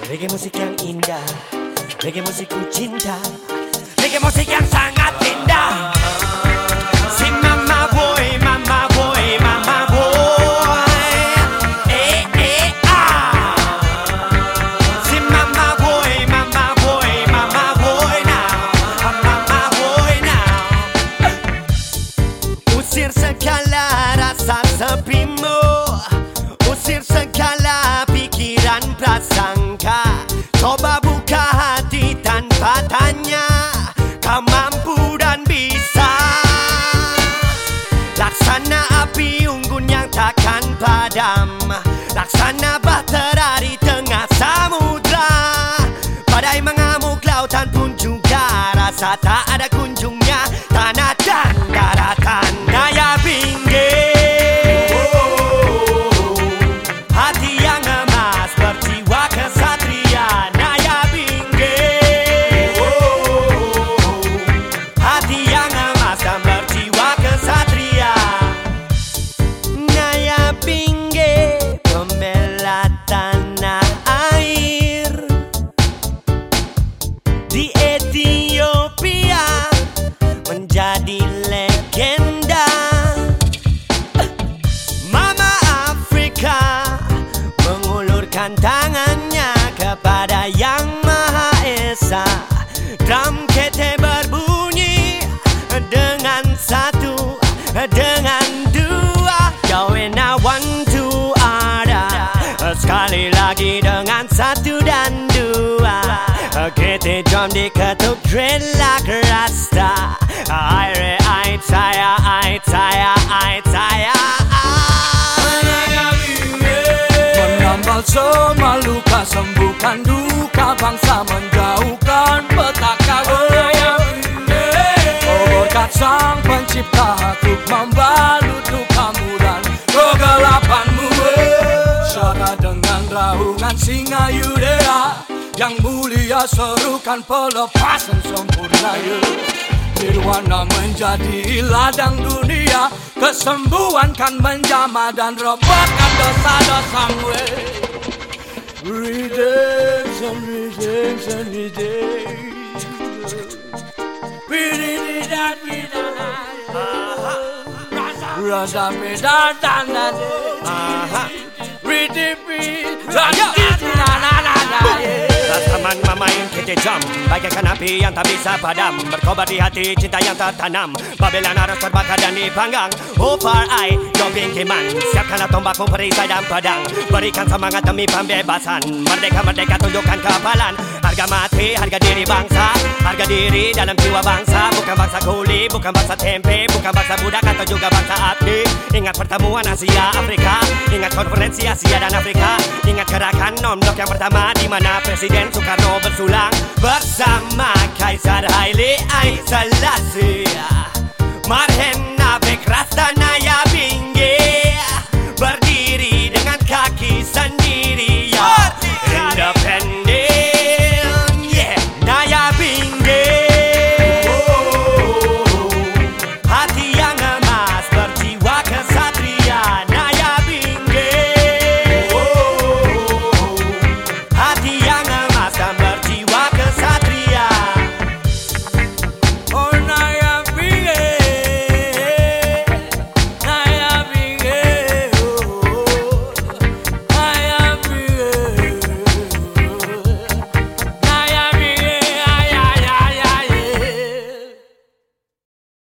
Reggae musik yang indah, reggae musik ku cinta, reggae musik yang sangat indah. Si mama boy, mama boy, mama boy, ah. Si mama boy, mama boy, mama boy now, mama boy now. Usir segala rasa sepimu, usir segala pikiran prasangka. Coba buka hati tanpa tanya, kau mampu dan bisa. Laksana api unggun yang takkan padam, laksana bahtera di tengah samudra. Badai mengamuk lautan pun juga rasa tak ada kunjungnya. Tanah dan daratan Naya Binge, hati yang emas berjiwa kesatria. Naya Binge, hati yang emas dan berjiwa kesatria. Naya Binge, pembela tanah air di Ethiopia menjadi legenda. Mama Afrika mengulurkan tangannya kepada Yang Maha Esa. Drum kete berbunyi dengan satu, dengan dua. Jawena one two ada, sekali lagi dengan satu dan dua. Kete drum diketuk dreadlock rasta. Aire ait saya, ait saya, ait saya. Menambal semua luka, sembuhkan duka bangsa, menjauhkan petaka. Oh, berkat Sang Pencipta untuk membalut lukamu dan kegelapanmu. Syara dengan raungan singa Yudea, yang mulia serukan pelepasan sempurna. Nirwana menjadi ladang dunia, kesembuhan kan menjamah dan rebahkan dosa-dosamu. Redemption, redemption, redemption. Rasa beda dan Rasaman mamain kete jam, bagaikan api yang tak bisa padam, berkobar di hati cinta yang tertanam. Babylon harus terbakar dan dipanggang. Oh far I, Jobing Kiman, siapkanlah tombakmu perisai dan pedang. Berikan semangat demi pembebasan, merdeka, merdeka tunjukkan kepalan. Harga mati, harga diri bangsa, harga diri dalam jiwa bangsa. Bukan bangsa kuli, bukan bangsa tempe, bukan bangsa budak atau juga bangsa abdi. Ingat pertemuan Asia Afrika, ingat konferensi Asia dan Afrika, ingat gerakan non-blok yang pertama di mana Presiden Soekarno bersulang bersama Kaisar Haile Selassie. Marhen Nabek Rasta Naya Binge berdiri